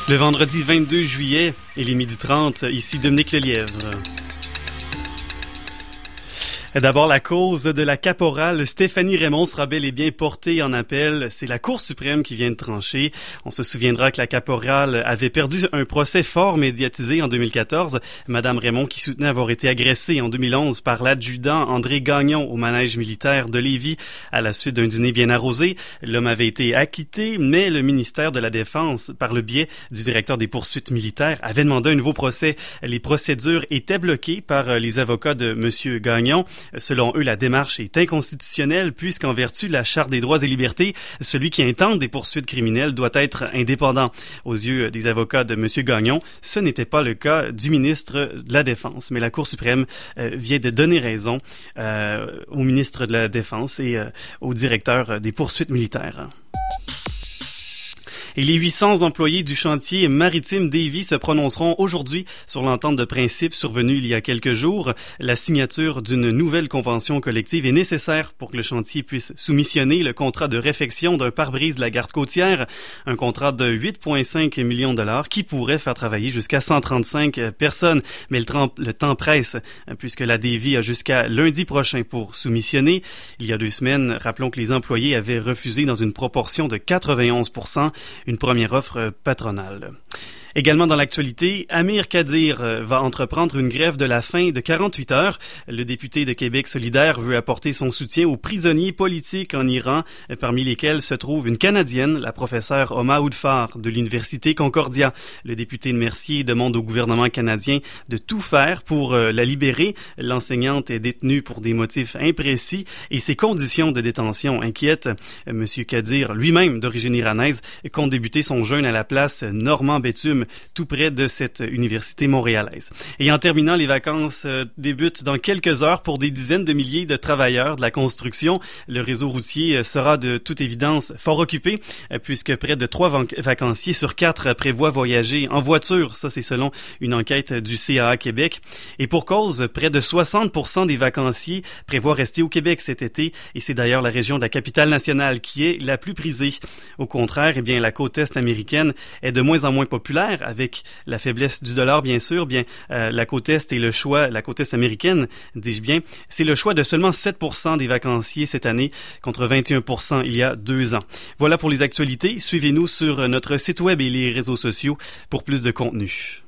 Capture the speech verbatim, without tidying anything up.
Le vendredi vingt-deux juillet, il est midi trente, ici Dominique Lelièvre. D'abord, la cause de la caporale Stéphanie Raymond sera bel et bien portée en appel. C'est la Cour suprême qui vient de trancher. On se souviendra que la caporale avait perdu un procès fort médiatisé en deux mille quatorze. Madame Raymond qui soutenait avoir été agressée en deux mille onze par l'adjudant André Gagnon au manège militaire de Lévis à la suite d'un dîner bien arrosé. L'homme avait été acquitté, mais le ministère de la Défense, par le biais du directeur des poursuites militaires, avait demandé un nouveau procès. Les procédures étaient bloquées par les avocats de Monsieur Gagnon. Selon eux, la démarche est inconstitutionnelle puisqu'en vertu de la Charte des droits et libertés, celui qui intente des poursuites criminelles doit être indépendant. Aux yeux des avocats de M. Gagnon, ce n'était pas le cas du ministre de la Défense. Mais la Cour suprême euh, vient de donner raison euh, au ministre de la Défense et euh, au directeur des poursuites militaires. Et les huit cents employés du chantier maritime Davie se prononceront aujourd'hui sur l'entente de principe survenue il y a quelques jours. La signature d'une nouvelle convention collective est nécessaire pour que le chantier puisse soumissionner le contrat de réfection d'un pare-brise de la garde côtière, un contrat de huit virgule cinq millions de dollars qui pourrait faire travailler jusqu'à cent trente-cinq personnes. Mais le, temps, le temps presse puisque la Davie a jusqu'à lundi prochain pour soumissionner. Il y a deux semaines, rappelons que les employés avaient refusé dans une proportion de quatre-vingt-onze pour cent une première offre patronale. Également dans l'actualité, Amir Kadir va entreprendre une grève de la faim de quarante-huit heures. Le député de Québec solidaire veut apporter son soutien aux prisonniers politiques en Iran, parmi lesquels se trouve une Canadienne, la professeure Homa Oudfar de l'Université Concordia. Le député de Mercier demande au gouvernement canadien de tout faire pour la libérer. L'enseignante est détenue pour des motifs imprécis et ses conditions de détention inquiètent. Monsieur Kadir, lui-même d'origine iranaise, compte débuter son jeûne à la place Normand-Béthume, tout près de cette université montréalaise. Et en terminant, les vacances euh, débutent dans quelques heures pour des dizaines de milliers de travailleurs de la construction. Le réseau routier sera de toute évidence fort occupé, euh, puisque près de trois vac- vacanciers sur quatre prévoient voyager en voiture. Ça, c'est selon une enquête du C A A Québec. Et pour cause, près de soixante pour cent des vacanciers prévoient rester au Québec cet été, et c'est d'ailleurs la région de la capitale nationale qui est la plus prisée. Au contraire, eh bien, la côte est américaine est de moins en moins populaire, avec la faiblesse du dollar, bien sûr. Bien, euh, la côte est et le choix, la côte est américaine, dis-je bien, c'est le choix de seulement sept pour cent des vacanciers cette année, contre vingt et un pour cent il y a deux ans. Voilà pour les actualités. Suivez-nous sur notre site web et les réseaux sociaux pour plus de contenu.